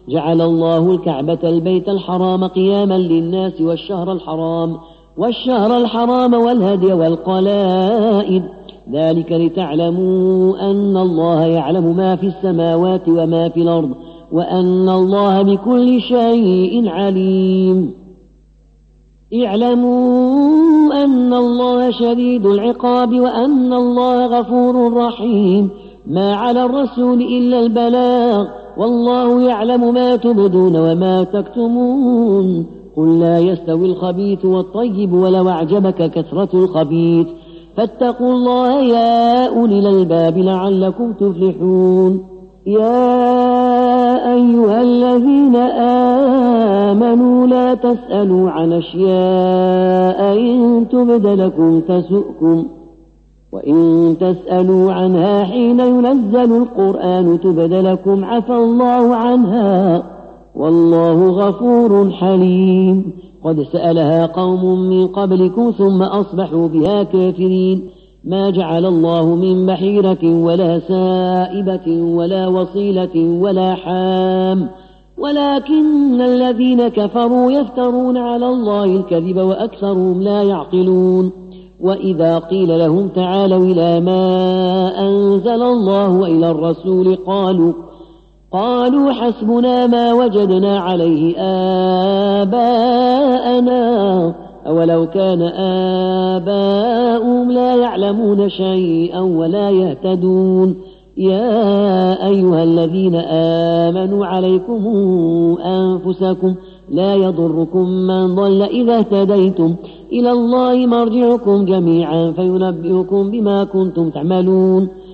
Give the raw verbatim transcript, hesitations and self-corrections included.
جعل الله الكعبة البيت الحرام قياما للناس والشهر الحرام والشهر الحرام والهدي والقلائد، ذلك لتعلموا أن الله يعلم ما في السماوات وما في الأرض وأن الله بكل شيء عليم. اعلموا أن الله شديد العقاب وأن الله غفور رحيم. ما على الرسول إلا البلاغ، والله يعلم ما تبدون وما تكتمون. قل لا يستوي الخبيث والطيب ولو أعجبك كثرة الخبيث، فاتقوا الله يا أولي الألباب لعلكم تفلحون. يا أيها الذين آمنوا لا تسألوا عن أشياء إن تبد لكم تسؤكم، وإن تسألوا عنها حين ينزل القرآن تبد لكم عفى الله عنها، والله غفور حليم. قد سألها قوم من قبلكم ثم أصبحوا بها كافرين. ما جعل الله من بحيرة ولا سائبة ولا وصيلة ولا حام، ولكن الذين كفروا يفترون على الله الكذب وأكثرهم لا يعقلون. وإذا قيل لهم تعالوا إلى ما أنزل الله وإلى الرسول قالوا قالوا حسبنا ما وجدنا عليه آباءنا أولو كان آباؤهم لا يعلمون شيئا ولا يهتدون. يا أيها الذين آمنوا عليكم أنفسكم لا يضركم من ضل إذا اهتديتم، إلى الله مرجعكم جميعا فينبئكم بما كنتم تعملون.